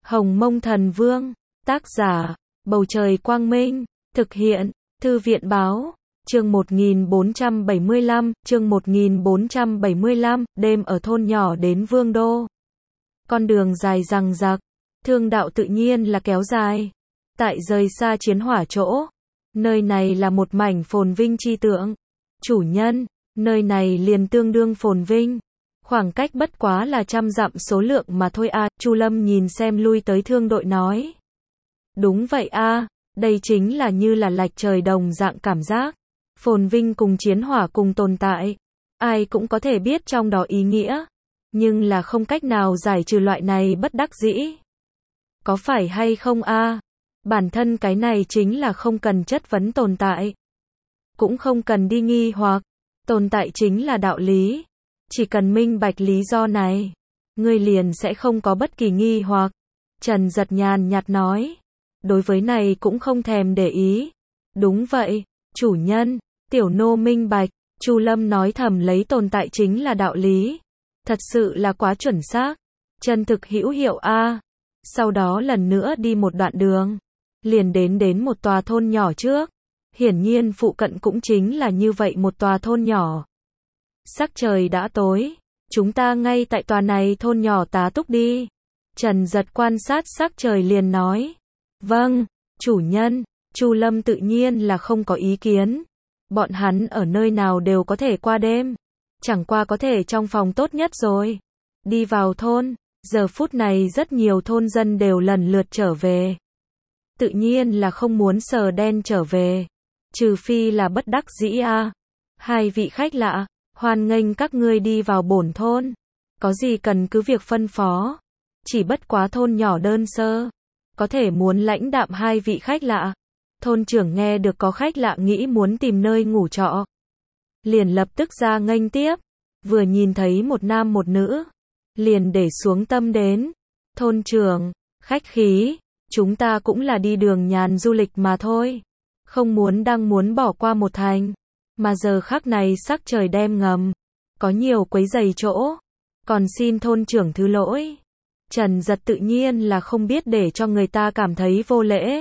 Hồng Mông Thần Vương, tác giả, Bầu Trời Quang Minh, thực hiện, Thư viện Báo, chương 1475, đêm ở thôn nhỏ đến Vương Đô. Con đường dài dằng dặc, thương đạo tự nhiên là kéo dài. Tại rời xa chiến hỏa chỗ, nơi này là một mảnh phồn vinh chi tượng. Chủ nhân, nơi này liền tương đương phồn vinh. Khoảng cách bất quá là 100 dặm số lượng mà thôi a. Chu Lâm nhìn xem lui tới thương đội nói. Đúng vậy a, đây chính là như là lạch trời đồng dạng cảm giác. Phồn vinh cùng chiến hỏa cùng tồn tại. Ai cũng có thể biết trong đó ý nghĩa. Nhưng là không cách nào giải trừ loại này bất đắc dĩ. Có phải hay không a? Bản thân cái này chính là không cần chất vấn tồn tại. Cũng không cần đi nghi hoặc. Tồn tại chính là đạo lý. Chỉ cần minh bạch lý do này, ngươi liền sẽ không có bất kỳ nghi hoặc. Trần Giật nhàn nhạt nói. Đối với này cũng không thèm để ý. Đúng vậy, chủ nhân, tiểu nô minh bạch. Chu Lâm nói thầm lấy tồn tại chính là đạo lý. Thật sự là quá chuẩn xác. Chân thực hữu hiệu a. Sau đó lần nữa đi một đoạn đường, liền đến một tòa thôn nhỏ trước. Hiển nhiên phụ cận cũng chính là như vậy một tòa thôn nhỏ. Sắc trời đã tối, chúng ta ngay tại tòa này thôn nhỏ tá túc đi. Trần Giật quan sát sắc trời liền nói. Vâng, chủ nhân. Chu Lâm tự nhiên là không có ý kiến. Bọn hắn ở nơi nào đều có thể qua đêm. Chẳng qua có thể trong phòng tốt nhất rồi. Đi vào thôn, giờ phút này rất nhiều thôn dân đều lần lượt trở về. Tự nhiên là không muốn sờ đen trở về. Trừ phi là bất đắc dĩ a. Hai vị khách lạ, hoan nghênh các ngươi đi vào bổn thôn. Có gì cần cứ việc phân phó. Chỉ bất quá thôn nhỏ đơn sơ. Có thể muốn lãnh đạm hai vị khách lạ. Thôn trưởng nghe được có khách lạ nghĩ muốn tìm nơi ngủ trọ. Liền lập tức ra nghênh tiếp. Vừa nhìn thấy một nam một nữ. Liền để xuống tâm đến. Thôn trưởng, khách khí. Chúng ta cũng là đi đường nhàn du lịch mà thôi. Không đang muốn bỏ qua một thành. Mà giờ khắc này sắc trời đêm ngầm. Có nhiều quấy rầy chỗ. Còn xin thôn trưởng thứ lỗi. Trần Giật tự nhiên là không biết để cho người ta cảm thấy vô lễ.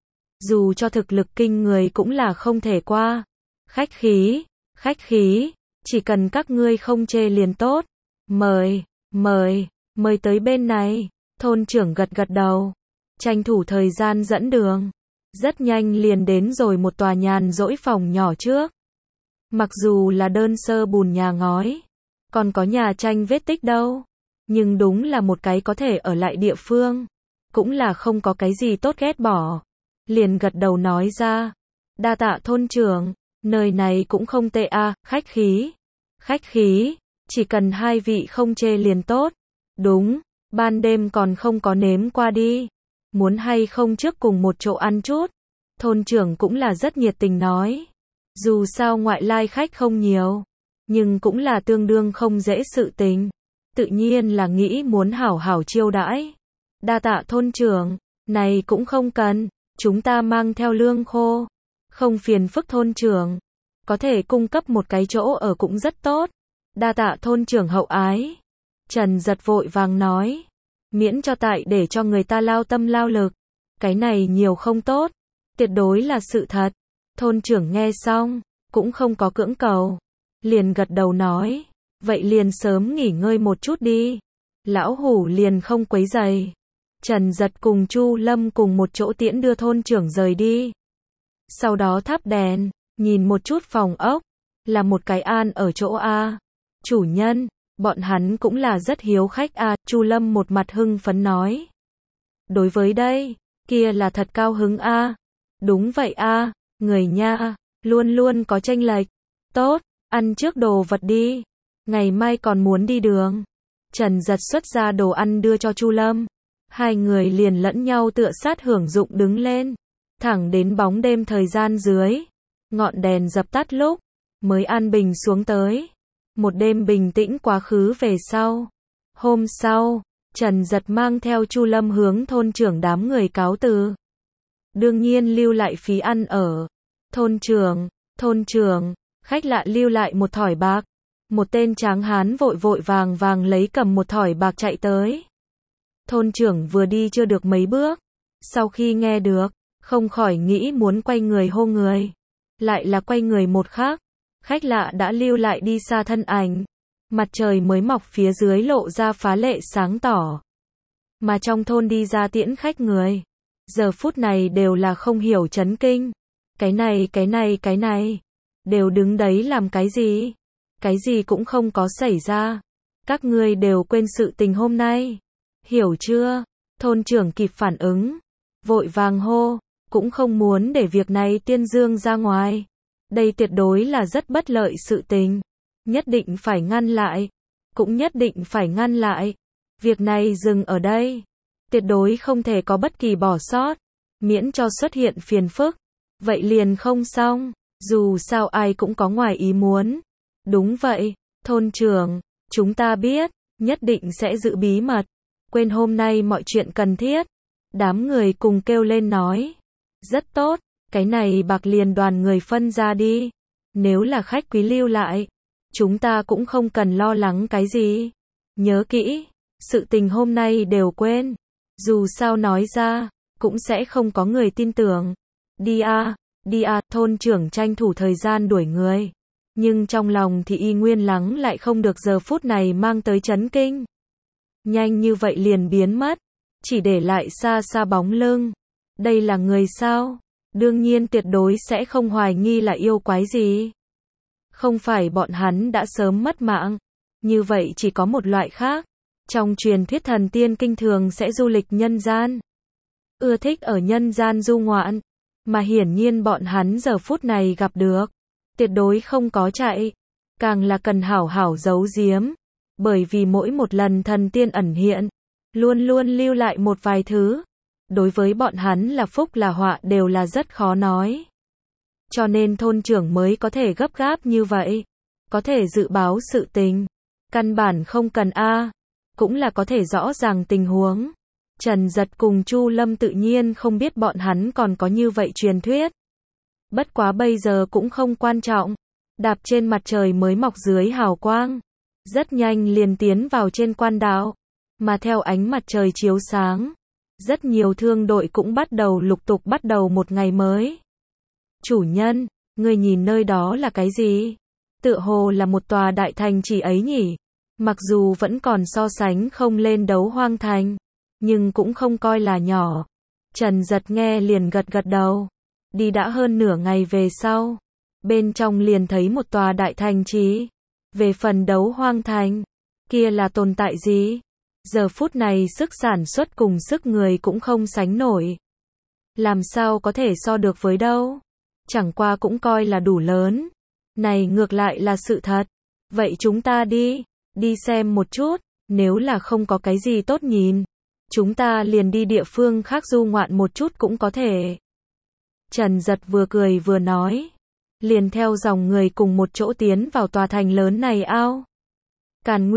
Dù cho thực lực kinh người cũng là không thể qua. Khách khí. Chỉ cần các ngươi không chê liền tốt. Mời tới bên này. Thôn trưởng gật đầu. Tranh thủ thời gian dẫn đường. Rất nhanh liền đến rồi một tòa nhàn rỗi phòng nhỏ trước. Mặc dù là đơn sơ bùn nhà ngói, còn có nhà tranh vết tích đâu. Nhưng đúng là một cái có thể ở lại địa phương. Cũng là không có cái gì tốt ghét bỏ. Liền gật đầu nói ra. Đa tạ thôn trưởng, nơi này cũng không tệ a. Khách khí, chỉ cần hai vị không chê liền tốt. Đúng, ban đêm còn không có nếm qua đi. Muốn hay không trước cùng một chỗ ăn chút. Thôn trưởng cũng là rất nhiệt tình nói. Dù sao ngoại lai khách không nhiều, nhưng cũng là tương đương không dễ sự tình. Tự nhiên là nghĩ muốn hảo hảo chiêu đãi. Đa tạ thôn trưởng, này cũng không cần, chúng ta mang theo lương khô. Không phiền phức thôn trưởng, có thể cung cấp một cái chỗ ở cũng rất tốt. Đa tạ thôn trưởng hậu ái. Trần Giật vội vàng nói. Miễn cho tại để cho người ta lao tâm lao lực. Cái này nhiều không tốt. Tuyệt đối là sự thật. Thôn trưởng nghe xong, cũng không có cưỡng cầu. Liền gật đầu nói. Vậy liền sớm nghỉ ngơi một chút đi. Lão hủ liền không quấy rầy. Trần Giật cùng Chu Lâm cùng một chỗ tiễn đưa thôn trưởng rời đi. Sau đó thắp đèn, nhìn một chút phòng ốc. Là một cái an ở chỗ A. Chủ nhân, bọn hắn cũng là rất hiếu khách a. Chu Lâm một mặt hưng phấn nói. Đối với đây, kia là thật cao hứng a. Đúng vậy a, người nha, luôn có chênh lệch. Tốt, ăn trước đồ vật đi. Ngày mai còn muốn đi đường. Trần Giật xuất ra đồ ăn đưa cho Chu Lâm. Hai người liền lẫn nhau tựa sát hưởng dụng đứng lên. Thẳng đến bóng đêm thời gian dưới. Ngọn đèn dập tắt lúc, mới an bình xuống tới. Một đêm bình tĩnh quá khứ về sau. Hôm sau, Trần Giật mang theo Chu Lâm hướng thôn trưởng đám người cáo từ. Đương nhiên lưu lại phí ăn ở. Thôn trưởng, khách lạ lưu lại một thỏi bạc. Một tên tráng hán vội vàng lấy cầm một thỏi bạc chạy tới. Thôn trưởng vừa đi chưa được mấy bước, sau khi nghe được, không khỏi nghĩ muốn quay người hô người. Lại là quay người một khác, khách lạ đã lưu lại đi xa thân ảnh. Mặt trời mới mọc phía dưới lộ ra phá lệ sáng tỏ. Mà trong thôn đi ra tiễn khách người, giờ phút này đều là không hiểu chấn kinh. Cái này, đều đứng đấy làm cái gì? Cái gì cũng không có xảy ra. Các ngươi đều quên sự tình hôm nay. Hiểu chưa? Thôn trưởng kịp phản ứng, vội vàng hô, cũng không muốn để việc này tuyên dương ra ngoài. Đây tuyệt đối là rất bất lợi sự tình. Nhất định phải ngăn lại. Cũng nhất định phải ngăn lại. Việc này dừng ở đây. Tuyệt đối không thể có bất kỳ bỏ sót. Miễn cho xuất hiện phiền phức. Vậy liền không xong. Dù sao ai cũng có ngoài ý muốn. Đúng vậy, thôn trưởng, chúng ta biết, nhất định sẽ giữ bí mật. Quên hôm nay mọi chuyện cần thiết. Đám người cùng kêu lên nói. Rất tốt, cái này bạc liền đoàn người phân ra đi. Nếu là khách quý lưu lại, chúng ta cũng không cần lo lắng cái gì. Nhớ kỹ, sự tình hôm nay đều quên. Dù sao nói ra, cũng sẽ không có người tin tưởng. Đi à, thôn trưởng tranh thủ thời gian đuổi người. Nhưng trong lòng thì y nguyên lắng lại không được giờ phút này mang tới chấn kinh. Nhanh như vậy liền biến mất, chỉ để lại xa xa bóng lưng. Đây là người sao? Đương nhiên tuyệt đối sẽ không hoài nghi là yêu quái gì. Không phải bọn hắn đã sớm mất mạng. Như vậy chỉ có một loại khác. Trong truyền thuyết thần tiên kinh thường sẽ du lịch nhân gian. Ưa thích ở nhân gian du ngoạn. Mà hiển nhiên bọn hắn giờ phút này gặp được. Tuyệt đối không có chạy. Càng là cần hảo hảo giấu giếm. Bởi vì mỗi một lần thần tiên ẩn hiện, luôn luôn lưu lại một vài thứ. Đối với bọn hắn là phúc là họa đều là rất khó nói. Cho nên thôn trưởng mới có thể gấp gáp như vậy. Có thể dự báo sự tình. Căn bản không cần cũng là có thể rõ ràng tình huống. Trần Giật cùng Chu Lâm tự nhiên không biết bọn hắn còn có như vậy truyền thuyết. Bất quá bây giờ cũng không quan trọng. Đạp trên mặt trời mới mọc dưới hào quang. Rất nhanh liền tiến vào trên quan đạo. Mà theo ánh mặt trời chiếu sáng, rất nhiều thương đội cũng bắt đầu lục tục bắt đầu một ngày mới. Chủ nhân, người nhìn nơi đó là cái gì? Tựa hồ là một tòa đại thành chỉ ấy nhỉ? Mặc dù vẫn còn so sánh không lên Đấu Hoang Thành, nhưng cũng không coi là nhỏ. Trần Giật nghe liền gật gật đầu. Đi đã hơn nửa ngày về sau, bên trong liền thấy một tòa đại thành trì. Về phần Đấu Hoang Thành, kia là tồn tại gì? Giờ phút này sức sản xuất cùng sức người cũng không sánh nổi. Làm sao có thể so được với đâu? Chẳng qua cũng coi là đủ lớn. Này ngược lại là sự thật. Vậy chúng ta đi xem một chút. Nếu là không có cái gì tốt nhìn, chúng ta liền đi địa phương khác du ngoạn một chút cũng có thể. Trần Giật vừa cười vừa nói. Liền theo dòng người cùng một chỗ tiến vào tòa thành lớn này ao. Càn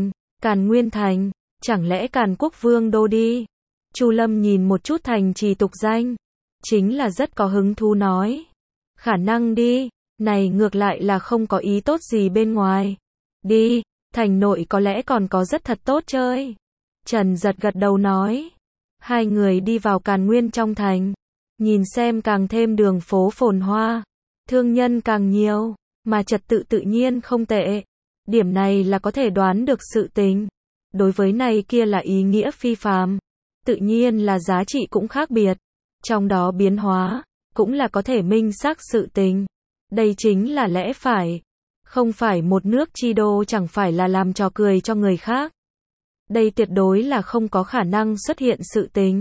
Nguyên Thành, chẳng lẽ Càn Quốc Vương đô đi? Chu Lâm nhìn một chút thành trì tục danh, chính là rất có hứng thú nói. Khả năng đi, này ngược lại là không có ý tốt gì bên ngoài. Đi, thành nội có lẽ còn có rất thật tốt chơi. Trần Giật gật đầu nói. Hai người đi vào Càn Nguyên trong thành, nhìn xem càng thêm đường phố phồn hoa. Thương nhân càng nhiều, mà trật tự tự nhiên không tệ. Điểm này là có thể đoán được sự tình. Đối với này kia là ý nghĩa phi phàm. Tự nhiên là giá trị cũng khác biệt. Trong đó biến hóa, cũng là có thể minh xác sự tình. Đây chính là lẽ phải. Không phải một nước chi đô chẳng phải là làm trò cười cho người khác. Đây tuyệt đối là không có khả năng xuất hiện sự tình.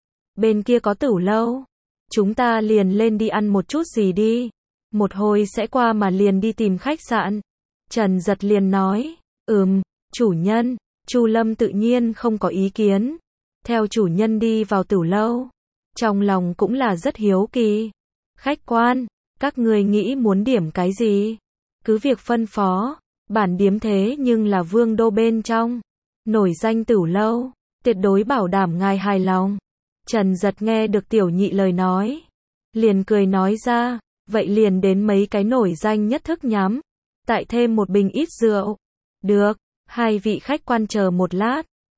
Bên kia có tửu lâu. Chúng ta liền lên đi ăn một chút gì đi. Một hồi sẽ qua mà liền đi tìm khách sạn. Trần Giật liền nói. Chủ nhân. Chu Lâm tự nhiên không có ý kiến. Theo chủ nhân đi vào tửu lâu. Trong lòng cũng là rất hiếu kỳ. Khách quan, các người nghĩ muốn điểm cái gì? Cứ việc phân phó. Bản điếm thế nhưng là vương đô bên trong. Nổi danh tửu lâu. Tuyệt đối bảo đảm ngài hài lòng. Trần Giật nghe được tiểu nhị lời nói. Liền cười nói ra. Vậy liền đến mấy cái nổi danh nhất thức nhắm. Tại thêm một bình ít rượu. Được, hai vị khách quan chờ một lát.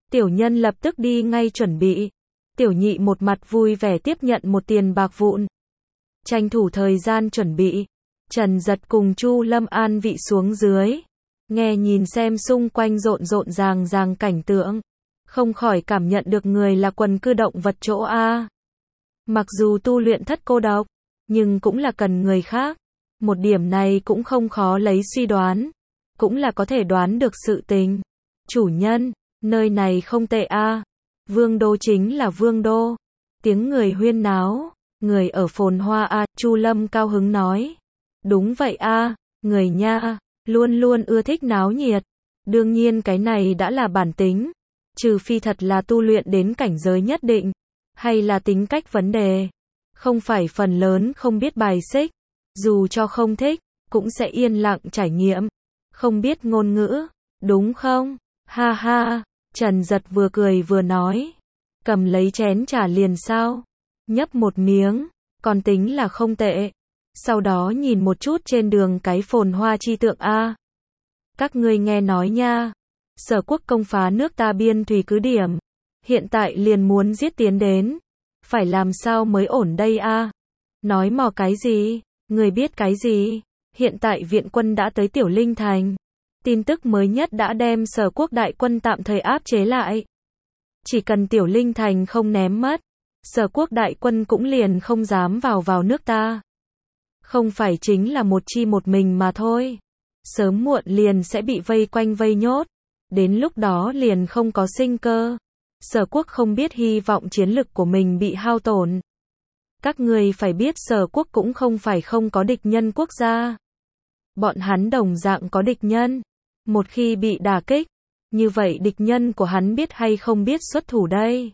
Tiểu nhân lập tức đi ngay chuẩn bị. Tiểu nhị một mặt vui vẻ tiếp nhận một tiền bạc vụn. Tranh thủ thời gian chuẩn bị. Trần Giật cùng Chu Lâm an vị xuống dưới. Nghe nhìn xem xung quanh rộn rộn ràng cảnh tượng. Không khỏi cảm nhận được người là quần cư động vật chỗ A. Mặc dù tu luyện thất cô độc, nhưng cũng là cần người khác. Một điểm này cũng không khó lấy suy đoán. Cũng là có thể đoán được sự tình. Chủ nhân, nơi này không tệ A. Vương đô chính là vương đô. Tiếng người huyên náo. Người ở phồn hoa A. Chu Lâm cao hứng nói. Đúng vậy A. Người nha. Luôn luôn ưa thích náo nhiệt. Đương nhiên cái này đã là bản tính. Trừ phi thật là tu luyện đến cảnh giới nhất định. Hay là tính cách vấn đề. Không phải phần lớn không biết bài xích. Dù cho không thích, cũng sẽ yên lặng trải nghiệm. Không biết ngôn ngữ. Đúng không? Ha ha. Trần Giật vừa cười vừa nói. Cầm lấy chén trà liền sao? Nhấp một miếng. Còn tính là không tệ. Sau đó nhìn một chút trên đường cái phồn hoa chi tượng A. Các ngươi nghe nói nha. Sở quốc công phá nước ta biên thủy cứ điểm. Hiện tại liền muốn giết tiến đến. Phải làm sao mới ổn đây A? Nói mò cái gì? Người biết cái gì? Hiện tại viện quân đã tới Tiểu Linh Thành. Tin tức mới nhất đã đem Sở quốc đại quân tạm thời áp chế lại. Chỉ cần Tiểu Linh Thành không ném mất, Sở quốc đại quân cũng liền không dám vào nước ta. Không phải chính là một chi một mình mà thôi. Sớm muộn liền sẽ bị vây quanh vây nhốt. Đến lúc đó liền không có sinh cơ. Sở quốc không biết hy vọng chiến lực của mình bị hao tổn. Các người phải biết Sở quốc cũng không phải không có địch nhân quốc gia. Bọn hắn đồng dạng có địch nhân. Một khi bị đả kích, như vậy địch nhân của hắn biết hay không biết xuất thủ đây?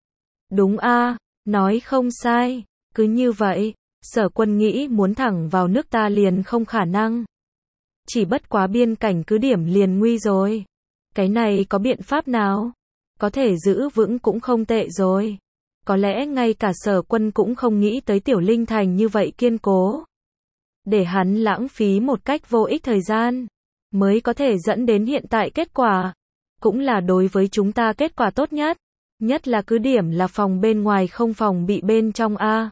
Đúng a, nói không sai. Cứ như vậy, Sở quân nghĩ muốn thẳng vào nước ta liền không khả năng. Chỉ bất quá biên cảnh cứ điểm liền nguy rồi. Cái này có biện pháp nào? Có thể giữ vững cũng không tệ rồi. Có lẽ ngay cả Sở quân cũng không nghĩ tới Tiểu Linh Thành như vậy kiên cố. Để hắn lãng phí một cách vô ích thời gian, mới có thể dẫn đến hiện tại kết quả. Cũng là đối với chúng ta kết quả tốt nhất. Nhất là cứ điểm là phòng bên ngoài không phòng bị bên trong A.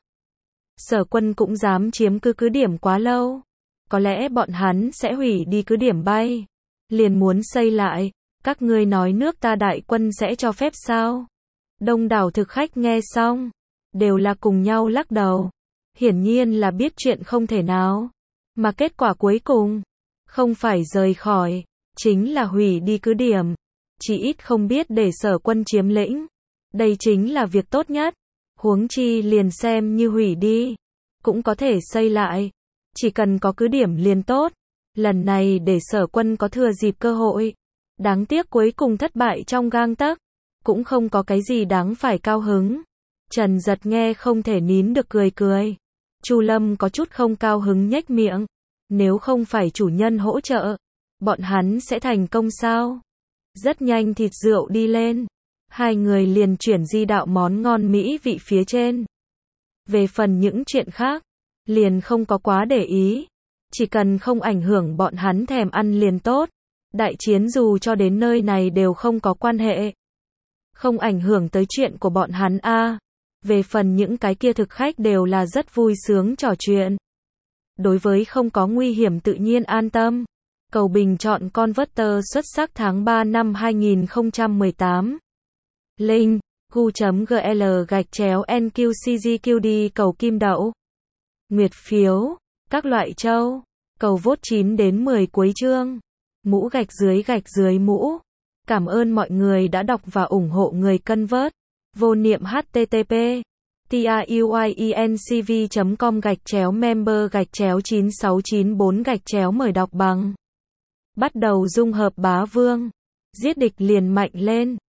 Sở quân cũng dám chiếm cứ điểm quá lâu. Có lẽ bọn hắn sẽ hủy đi cứ điểm bay. Liền muốn xây lại. Các ngươi nói nước ta đại quân sẽ cho phép sao? Đông đảo thực khách nghe xong. Đều là cùng nhau lắc đầu. Hiển nhiên là biết chuyện không thể nào. Mà kết quả cuối cùng. Không phải rời khỏi. Chính là hủy đi cứ điểm. Chỉ ít không biết để Sở quân chiếm lĩnh. Đây chính là việc tốt nhất. Huống chi liền xem như hủy đi. Cũng có thể xây lại. Chỉ cần có cứ điểm liền tốt. Lần này để Sở quân có thừa dịp cơ hội. Đáng tiếc cuối cùng thất bại trong gang tấc. Cũng không có cái gì đáng phải cao hứng. Trần Giật nghe không thể nín được cười. Chu Lâm có chút không cao hứng nhếch miệng. Nếu không phải chủ nhân hỗ trợ, bọn hắn sẽ thành công sao? Rất nhanh thịt rượu đi lên. Hai người liền chuyển di đạo món ngon mỹ vị phía trên. Về phần những chuyện khác, liền không có quá để ý. Chỉ cần không ảnh hưởng bọn hắn thèm ăn liền tốt. Đại chiến dù cho đến nơi này đều không có quan hệ. Không ảnh hưởng tới chuyện của bọn hắn a. Về phần những cái kia thực khách đều là rất vui sướng trò chuyện. Đối với không có nguy hiểm tự nhiên an tâm. Cầu bình chọn Converter xuất sắc tháng 3 năm 2018. Link gu.gl/NQCGQD cầu kim đậu. Nguyệt phiếu. Các loại châu. Cầu vote 9 đến 10 cuối chương. Mũ gạch dưới mũ. Cảm ơn mọi người đã đọc và ủng hộ người Convert. Vô niệm http tiuyecom/member/9694 mời đọc bằng. Bắt đầu dung hợp bá vương. Giết địch liền mạnh lên.